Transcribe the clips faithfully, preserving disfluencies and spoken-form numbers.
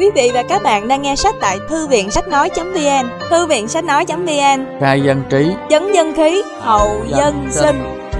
Quý vị và các bạn đang nghe sách tại thư viện sách nói.vn. Thư viện sách nói.vn, khai dân trí, chấn dân khí, hậu dân sinh.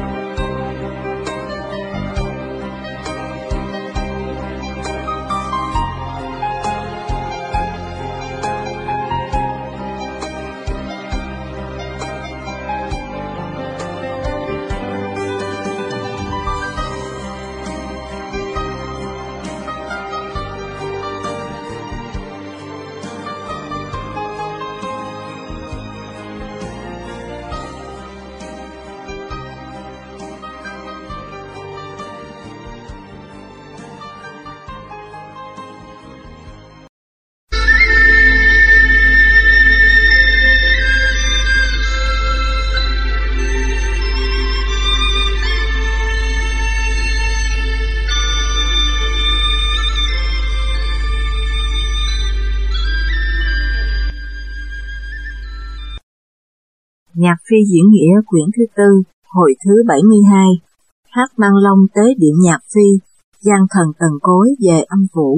Nhạc Phi diễn nghĩa quyển thứ tư, hồi thứ bảy mươi hai. Hắc Mang Long tế điện Nhạc Phi, gian thần Tần Cối về âm phủ.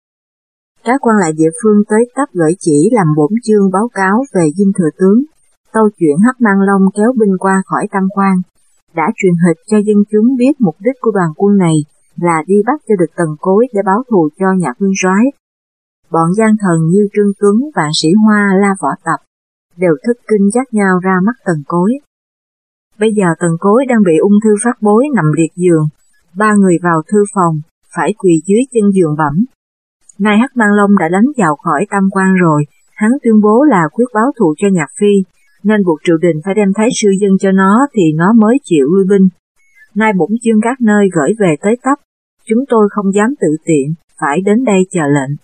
Các quan lại địa phương tới tấp gửi chỉ làm bổn chương báo cáo về dinh thừa tướng. Tâu chuyện Hắc Mang Long kéo binh qua khỏi Tam Quan, đã truyền hịch cho dân chúng biết mục đích của đoàn quân này là đi bắt cho được Tần Cối để báo thù cho Nhạc Nguyên Soái. Bọn gian thần như Trương Tuấn, Vạn Sĩ Hoa, La Võ Tập đều thất kinh dắt nhau ra mắt Tần Cối. Bây giờ Tần Cối đang bị ung thư phát bối nằm liệt giường, ba người vào thư phòng, phải quỳ dưới chân giường bẩm. Nay Hắc Mang Long đã đánh vào khỏi Tam Quan rồi, hắn tuyên bố là quyết báo thù cho Nhạc Phi, nên buộc triều đình phải đem thái sư dân cho nó thì nó mới chịu lui binh. Nay bổn chương các nơi gửi về tới tấp, chúng tôi không dám tự tiện, phải đến đây chờ lệnh.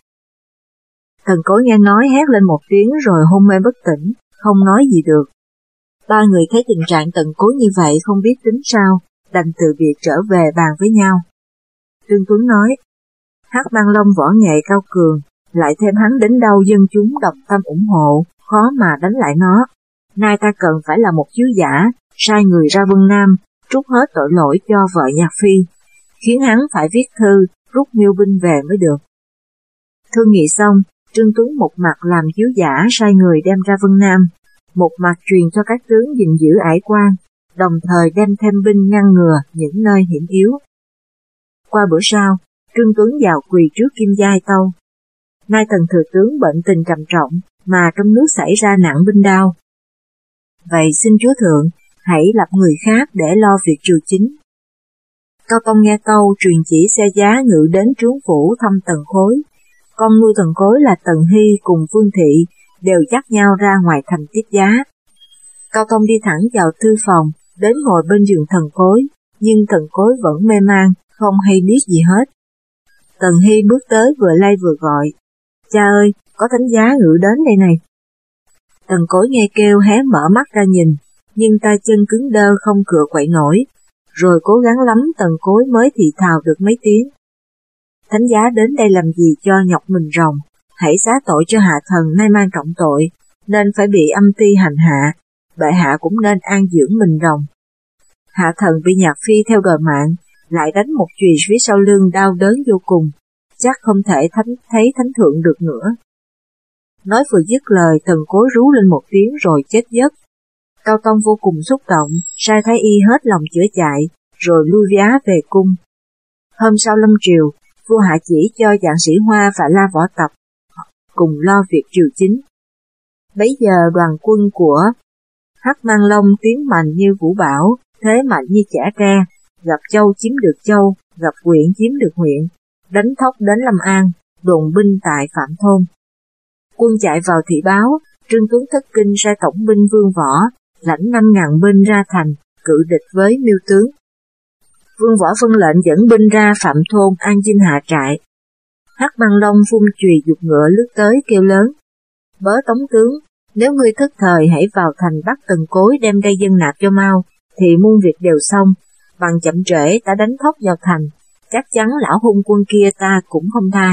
Tần Cối nghe nói hét lên một tiếng rồi hôn mê bất tỉnh, không nói gì được. Ba người thấy tình trạng Tần Cối như vậy không biết tính sao, đành từ biệt trở về bàn với nhau. Trương Tuấn nói, Hắc Mang Long võ nghệ cao cường, lại thêm hắn đến đâu dân chúng đồng tâm ủng hộ, khó mà đánh lại nó. Nay ta cần phải là một chiếu giả, sai người ra Vân Nam, trút hết tội lỗi cho vợ Nhạc Phi, khiến hắn phải viết thư, rút Miêu binh về mới được. Thương nghị xong, Trương Tuấn một mặt làm chiếu giả sai người đem ra Vân Nam, một mặt truyền cho các tướng gìn giữ ải quan, đồng thời đem thêm binh ngăn ngừa những nơi hiểm yếu. Qua bữa sau, Trương Tuấn vào quỳ trước Kim Giai tâu. Nay Tần thừa tướng bệnh tình trầm trọng, mà trong nước xảy ra nạn binh đao. Vậy xin Chúa Thượng, hãy lập người khác để lo việc triều chính. Cao Tông nghe tâu truyền chỉ xe giá ngự đến trướng phủ thăm Tần Khối. Con nuôi Tần Cối là Tần Hy cùng Vương Thị đều dắt nhau ra ngoài thành tiếp giá. Cao Tông đi thẳng vào thư phòng, đến ngồi bên giường Tần Cối, nhưng Tần Cối vẫn mê man, không hay biết gì hết. Tần Hy bước tới vừa lay vừa gọi, cha ơi, có thánh giá ngự đến đây này. Tần Cối nghe kêu hé mở mắt ra nhìn, nhưng tay chân cứng đơ không cựa quậy nổi, rồi cố gắng lắm Tần Cối mới thì thào được mấy tiếng. Thánh giá đến đây làm gì cho nhọc mình rồng, hãy xá tội cho hạ thần nay mang trọng tội, nên phải bị âm ti hành hạ, bệ hạ cũng nên an dưỡng mình rồng. Hạ thần bị Nhạc Phi theo đòi mạng, lại đánh một chùy phía sau lưng đau đớn vô cùng, chắc không thể thánh, thấy thánh thượng được nữa. Nói vừa dứt lời, Tần Cối rú lên một tiếng rồi chết giấc. Cao Tông vô cùng xúc động, sai thái y hết lòng chữa chạy, rồi lui vía về cung. Hôm sau lâm triều, vua hạ chỉ cho Vạn Sĩ Hoa và La Võ Tập cùng lo việc triều chính. Bấy giờ đoàn quân của Hắc Mang Long tiến mạnh như vũ bão, thế mạnh như chả tre, gặp châu chiếm được châu, gặp huyện chiếm được huyện, đánh thóc đến Lâm An, đồn binh tại Phạm Thôn. Quân chạy vào thị báo, Trương Tuấn thất kinh sai tổng binh Vương Võ, lãnh năm ngàn binh ra thành, cự địch với Miêu tướng. Vương Võ phân lệnh dẫn binh ra Phạm Thôn an dinh hạ trại. Hắc Mang Long phun chùy giục ngựa lướt tới kêu lớn, bớ tống tướng, nếu ngươi thất thời hãy vào thành bắt Tần Cối đem đây dân nạp cho mau, thì muôn việc đều xong, bằng chậm trễ ta đánh thóc vào thành, chắc chắn lão hung quân kia ta cũng không tha.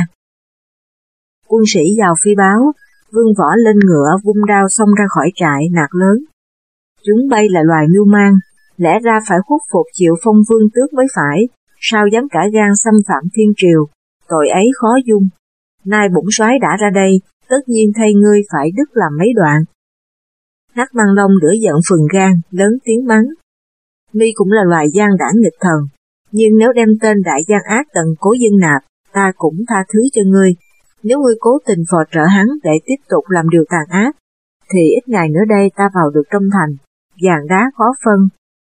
Quân sĩ vào phi báo, Vương Võ lên ngựa vung đao xông ra khỏi trại nạt lớn. Chúng bay là loài mưu mang, lẽ ra phải khuất phục chịu phong vương tước mới phải, sao dám cả gan xâm phạm thiên triều, tội ấy khó dung. Nay bổn soái đã ra đây, tất nhiên thay ngươi phải đứt làm mấy đoạn. Hắc Mang Long lửa giận phừng gan, lớn tiếng mắng. Mi cũng là loài gian đảng nghịch thần, nhưng nếu đem tên đại gian ác tận Cố Dân Nạp, ta cũng tha thứ cho ngươi. Nếu ngươi cố tình phò trợ hắn để tiếp tục làm điều tàn ác, thì ít ngày nữa đây ta vào được trong thành, vàng đá khó phân.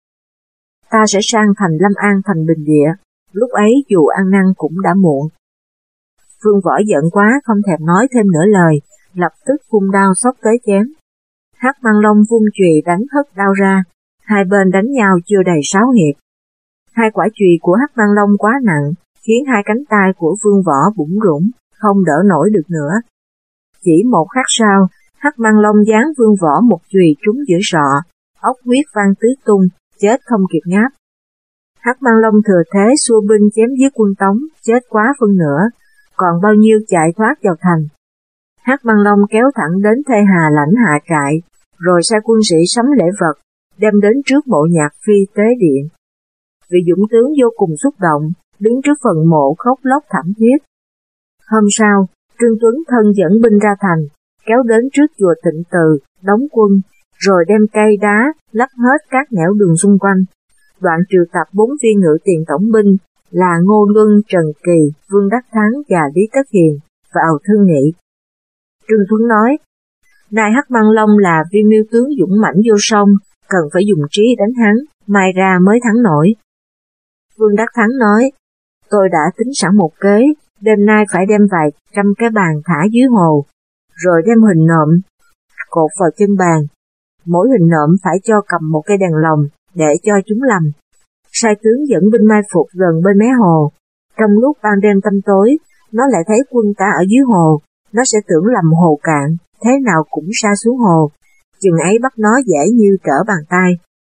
Ta sẽ sang thành Lâm An thành Bình Địa, lúc ấy dù ăn năn cũng đã muộn. Vương Võ giận quá không thèm nói thêm nửa lời, lập tức vung đao xốc tới chém. Hắc Mang Long vung chùy đánh hất đao ra, hai bên đánh nhau chưa đầy sáu hiệp. Hai quả chùy của Hắc Mang Long quá nặng, khiến hai cánh tay của Vương Võ bủn rủn, không đỡ nổi được nữa. Chỉ một khắc sau, Hắc Mang Long giáng Vương Võ một chùy trúng giữa sọ, ốc huyết văng tứ tung, chết không kịp ngáp. Hắc Mang Long thừa thế xua binh chém giết quân Tống, chết quá phân nửa, còn bao nhiêu chạy thoát vào thành. Hắc Mang Long kéo thẳng đến Thê Hà lãnh hạ trại, rồi sai quân sĩ sắm lễ vật, đem đến trước mộ Nhạc Phi tế điện. Vị dũng tướng vô cùng xúc động, đứng trước phần mộ khóc lóc thảm thiết. Hôm sau, Trương Tuấn thân dẫn binh ra thành, kéo đến trước chùa Tịnh Từ, đóng quân, rồi đem cây đá lấp hết các nẻo đường xung quanh. Đoạn triệu tập bốn viên ngự tiền tổng binh là Ngô Luân, Trần Kỳ, Vương Đắc Thắng và Lý Tất Hiền vào thương nghị. Trương Tuấn nói, nay Hắc Mang Long là vi miêu tướng dũng mãnh vô song, cần phải dùng trí đánh hắn, mai ra mới thắng nổi. Vương Đắc Thắng nói, tôi đã tính sẵn một kế, đêm nay phải đem vài trăm cái bàn thả dưới hồ, rồi đem hình nộm cột vào chân bàn. Mỗi hình nộm phải cho cầm một cây đèn lồng để cho chúng lầm. Sai tướng dẫn binh mai phục gần bên mé hồ. Trong lúc ban đêm tăm tối, nó lại thấy quân ta ở dưới hồ, nó sẽ tưởng lầm hồ cạn, thế nào cũng sa xuống hồ, chừng ấy bắt nó dễ như trở bàn tay.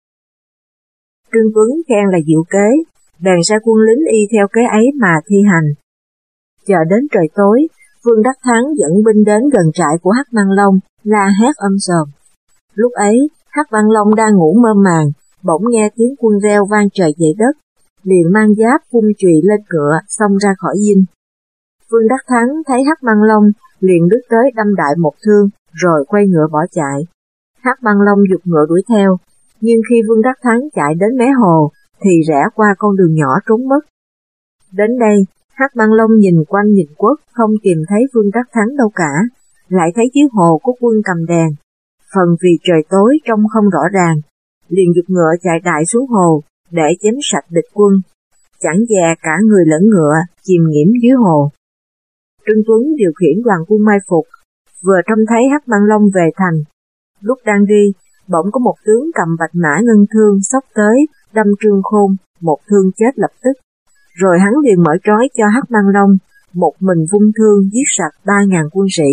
Trương Tuấn khen là diệu kế, bèn sai quân lính y theo kế ấy mà thi hành. Chờ đến trời tối, Vương Đắc Thắng dẫn binh đến gần trại của Hắc Mang Long, la hét âm sờm. Lúc ấy, Hắc Mang Long đang ngủ mơ màng, bỗng nghe tiếng quân reo vang trời dậy đất, liền mang giáp vung chùy lên ngựa, xông ra khỏi dinh. Vương Đắc Thắng thấy Hắc Mang Long, liền lướt tới đâm đại một thương, rồi quay ngựa bỏ chạy. Hắc Mang Long giục ngựa đuổi theo, nhưng khi Vương Đắc Thắng chạy đến mé hồ, thì rẽ qua con đường nhỏ trốn mất. Đến đây, Hắc Mang Long nhìn quanh nhìn quất, không tìm thấy Vương Đắc Thắng đâu cả, lại thấy dưới hồ có quân cầm đèn. Phần vì trời tối trông không rõ ràng, liền giục ngựa chạy đại xuống hồ, để chém sạch địch quân. Chẳng dè cả người lẫn ngựa, chìm nghiễm dưới hồ. Trương Tuấn điều khiển đoàn quân mai phục, vừa trông thấy Hắc Mang Long về thành. Lúc đang đi, bỗng có một tướng cầm bạch mã ngân thương xốc tới, đâm Trương Khôn, một thương chết lập tức. Rồi hắn liền mở trói cho Hắc Mang Long, một mình vung thương giết sạch ba ngàn quân sĩ.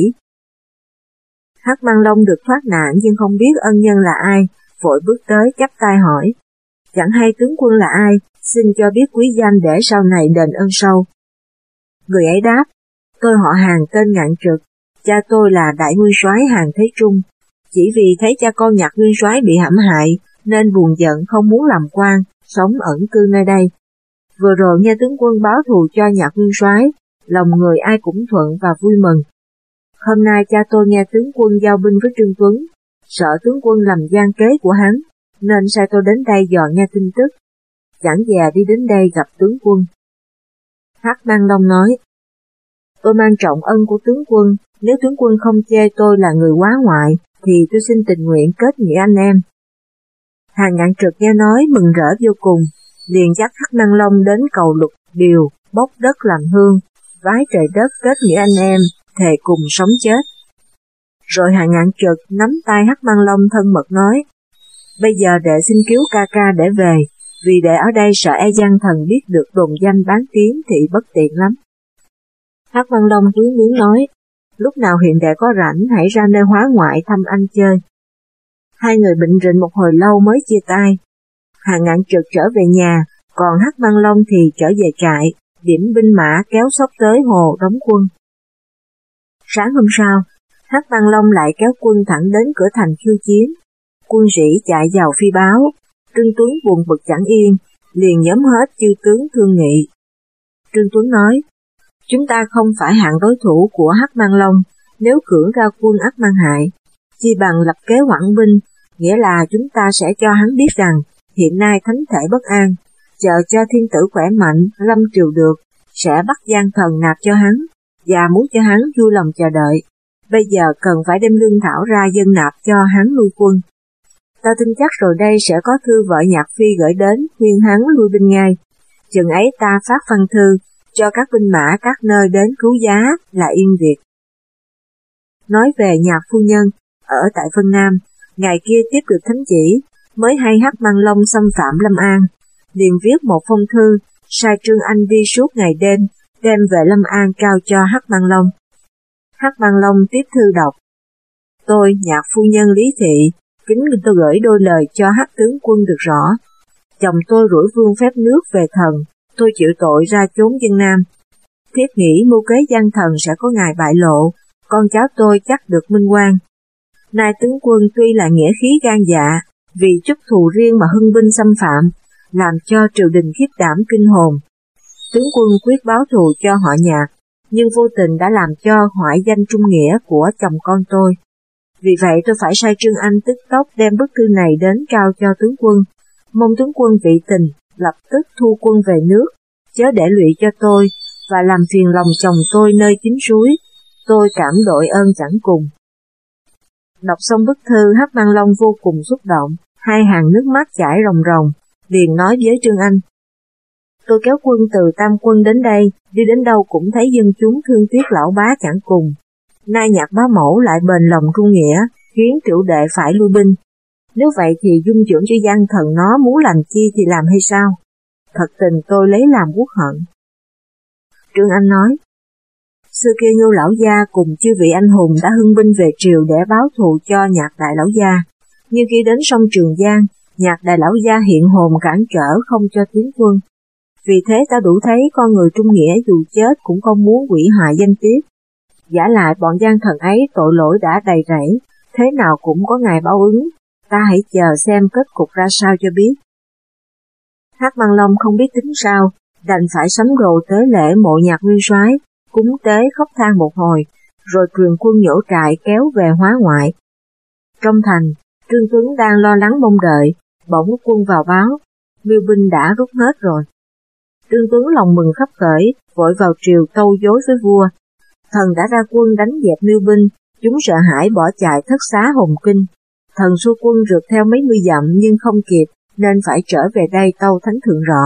Hắc Mang Long được thoát nạn nhưng không biết ân nhân là ai, vội bước tới chắp tay hỏi. Chẳng hay tướng quân là ai, xin cho biết quý danh để sau này đền ơn sau. Người ấy đáp, tôi họ Hàn tên Ngạn Trực, cha tôi là đại nguyên soái Hàn Thế Trung. Chỉ vì thấy cha con Nhạc nguyên soái bị hãm hại, nên buồn giận không muốn làm quan, sống ẩn cư nơi đây. Vừa rồi nghe tướng quân báo thù cho Nhạc nguyên soái, lòng người ai cũng thuận và vui mừng. Hôm nay cha tôi nghe tướng quân giao binh với Trương Tuấn, sợ tướng quân làm gian kế của hắn, nên sai tôi đến đây dò nghe tin tức. Chẳng dè đi đến đây gặp tướng quân. Hắc Mang Long nói, tôi mang trọng ân của tướng quân, nếu tướng quân không chê tôi là người quá ngoại, thì tôi xin tình nguyện kết nghĩa anh em. Hàn Ngạn Trực nghe nói mừng rỡ vô cùng, liền dắt Hắc Mang Long đến cầu Lục Điều, bốc đất làm hương, vái trời đất kết nghĩa anh em, thề cùng sống chết. Rồi Hàn Ngạn Trực nắm tay Hắc Mang Long thân mật nói, bây giờ đệ xin cứu ca ca để về, vì đệ ở đây sợ e gian thần biết được đồn danh bán tiếng thì bất tiện lắm. Hắc Mang Long tuyến muốn nói, lúc nào hiện đệ có rảnh hãy ra nơi hóa ngoại thăm anh chơi. Hai người bệnh rịnh một hồi lâu mới chia tay. Hàn Ngạn Trực trở về nhà, còn Hắc Mang Long thì trở về trại, điểm binh mã kéo xốc tới hồ đóng quân. Sáng hôm sau, Hắc Mang Long lại kéo quân thẳng đến cửa thành khiêu chiến. Quân sĩ chạy vào phi báo, Trương Tuấn buồn bực chẳng yên, liền nhóm hết chư tướng thương nghị. Trương Tuấn nói, Chúng ta không phải hạng đối thủ của Hắc Mang Long nếu cưỡng ra quân ắt Mang Hại, chi bằng lập kế hoãn binh, nghĩa là chúng ta sẽ cho hắn biết rằng hiện nay thánh thể bất an, chờ cho thiên tử khỏe mạnh, lâm triều được, sẽ bắt gian thần nạp cho hắn, và muốn cho hắn vui lòng chờ đợi. Bây giờ cần phải đem lương thảo ra dân nạp cho hắn lui quân. Ta tin chắc rồi đây sẽ có thư vợ Nhạc Phi gửi đến khuyên hắn lui binh ngay. Chừng ấy ta phát văn thư cho các binh mã các nơi đến cứu giá là yên việc. Nói về Nhạc phu nhân, ở tại Vân Nam, ngày kia tiếp được thánh chỉ, mới hay Hắc Mang Long xâm phạm Lâm An, liền viết một phong thư, sai Trương Anh đi suốt ngày đêm, đem về Lâm An trao cho Hắc Mang Long. Hắc Mang Long tiếp thư đọc: Tôi, Nhạc phu nhân Lý Thị, kính tôi gửi đôi lời cho Hắc tướng quân được rõ. Chồng tôi rủi vương phép nước về thần, tôi chịu tội ra chốn dân Nam. Thiết nghĩ mưu kế gian thần sẽ có ngày bại lộ, con cháu tôi chắc được minh oan. Nay tướng quân tuy là nghĩa khí gan dạ, vì chút thù riêng mà hưng binh xâm phạm, làm cho triều đình khiếp đảm kinh hồn. Tướng quân quyết báo thù cho họ Nhạc, nhưng vô tình đã làm cho hoại danh trung nghĩa của chồng con tôi. Vì vậy tôi phải sai Trương Anh tức tốc đem bức thư này đến trao cho tướng quân, mong tướng quân vị tình, lập tức thu quân về nước, chớ để lụy cho tôi, và làm phiền lòng chồng tôi nơi chính suối, tôi cảm đội ơn chẳng cùng. Đọc xong bức thư, Hắc Mang Long vô cùng xúc động, hai hàng nước mắt chảy ròng ròng, liền nói với Trương Anh: Tôi kéo quân từ Tam Quân đến đây, đi đến đâu cũng thấy dân chúng thương tiếc lão bá chẳng cùng. Nay Nhạc bá mẫu lại bền lòng trung nghĩa, khiến tiểu đệ phải lui binh. Nếu vậy thì dung dưỡng cho gian thần nó muốn làm chi thì làm hay sao? Thật tình tôi lấy làm uất hận. Trương Anh nói: Xưa kia Ngưu lão gia cùng chư vị anh hùng đã hưng binh về triều để báo thù cho Nhạc đại lão gia, nhưng khi đến sông Trường Giang, Nhạc đại lão gia hiện hồn cản trở không cho tiến quân. Vì thế ta đủ thấy con người trung nghĩa dù chết cũng không muốn hủy hoại danh tiết. Giả lại bọn gian thần ấy tội lỗi đã đầy rẫy, thế nào cũng có ngày báo ứng, ta hãy chờ xem kết cục ra sao cho biết. Hắc Mang Long không biết tính sao, đành phải sắm đồ tế lễ mộ Nhạc nguyên soái, cúng tế khóc than một hồi, rồi truyền quân nhổ trại kéo về Hóa ngoại. Trong thành, Trương Tuấn đang lo lắng mong đợi, bỗng quân vào báo, mưu binh đã rút hết rồi. Trương Tuấn lòng mừng khắp khởi, vội vào triều tâu dối với vua. Thần đã ra quân đánh dẹp mưu binh, chúng sợ hãi bỏ chạy thất xá Hồn Kinh. Thần xua quân rượt theo mấy mươi dặm nhưng không kịp, nên phải trở về đây tâu thánh thượng rõ.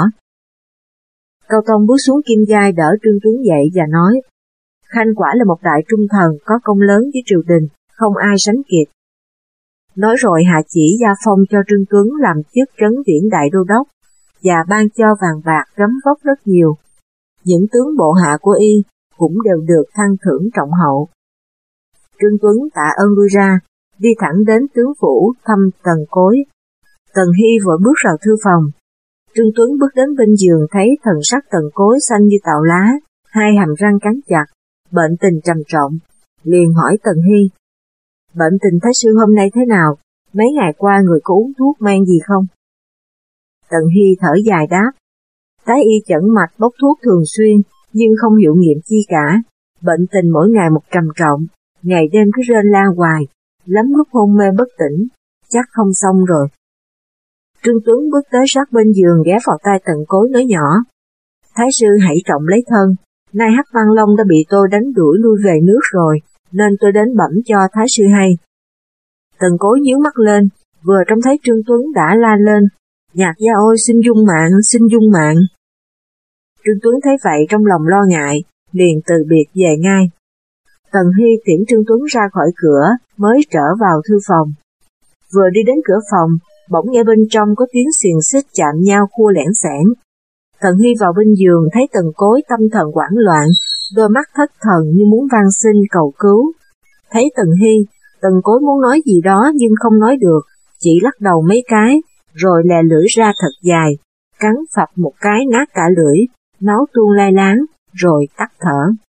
Cao Tông bước xuống kim giai đỡ Trương Tuấn dậy và nói: Khanh quả là một đại trung thần có công lớn với triều đình, không ai sánh kịp. Nói rồi hạ chỉ gia phong cho Trương Tuấn làm chức trấn viễn đại đô đốc, và ban cho vàng bạc gấm vóc rất nhiều. Những tướng bộ hạ của y cũng đều được thăng thưởng trọng hậu. Trương Tuấn tạ ơn lui ra, đi thẳng đến tướng phủ thăm Tần Cối. Tần Hy vội bước vào thư phòng. Trương Tuấn bước đến bên giường thấy thần sắc Tần Cối xanh như tàu lá, hai hàm răng cắn chặt, bệnh tình trầm trọng, liền hỏi Tần Hy: Bệnh tình thái sư hôm nay thế nào? Mấy ngày qua người có uống thuốc men gì không? Tần Hy thở dài đáp: Thái y chẩn mạch bốc thuốc thường xuyên, nhưng không hiệu nghiệm chi cả. Bệnh tình mỗi ngày một trầm trọng, ngày đêm cứ rên la hoài, lắm lúc hôn mê bất tỉnh, chắc không xong rồi. Trương Tuấn bước tới sát bên giường ghé vào tai Tần Cối nói nhỏ: Thái sư hãy trọng lấy thân, nay Hắc Mang Long đã bị tôi đánh đuổi lui về nước rồi, nên tôi đến bẩm cho Thái sư hay. Tần Cối nhíu mắt lên, vừa trông thấy Trương Tuấn đã la lên: Nhạc gia ôi xin dung mạng, xin dung mạng. Trương Tuấn thấy vậy trong lòng lo ngại, liền từ biệt về ngay. Tần Hy tiễn Trương Tuấn ra khỏi cửa, mới trở vào thư phòng. Vừa đi đến cửa phòng, bỗng nghe bên trong có tiếng xiềng xích chạm nhau khua lẻn xẻn. Tần Hy vào bên giường thấy Tần Cối tâm thần hoảng loạn, đôi mắt thất thần như muốn van xin cầu cứu. Thấy Tần Hy, Tần Cối muốn nói gì đó nhưng không nói được, chỉ lắc đầu mấy cái, rồi lè lưỡi ra thật dài, cắn phập một cái nát cả lưỡi, máu tuôn lai láng, rồi tắt thở.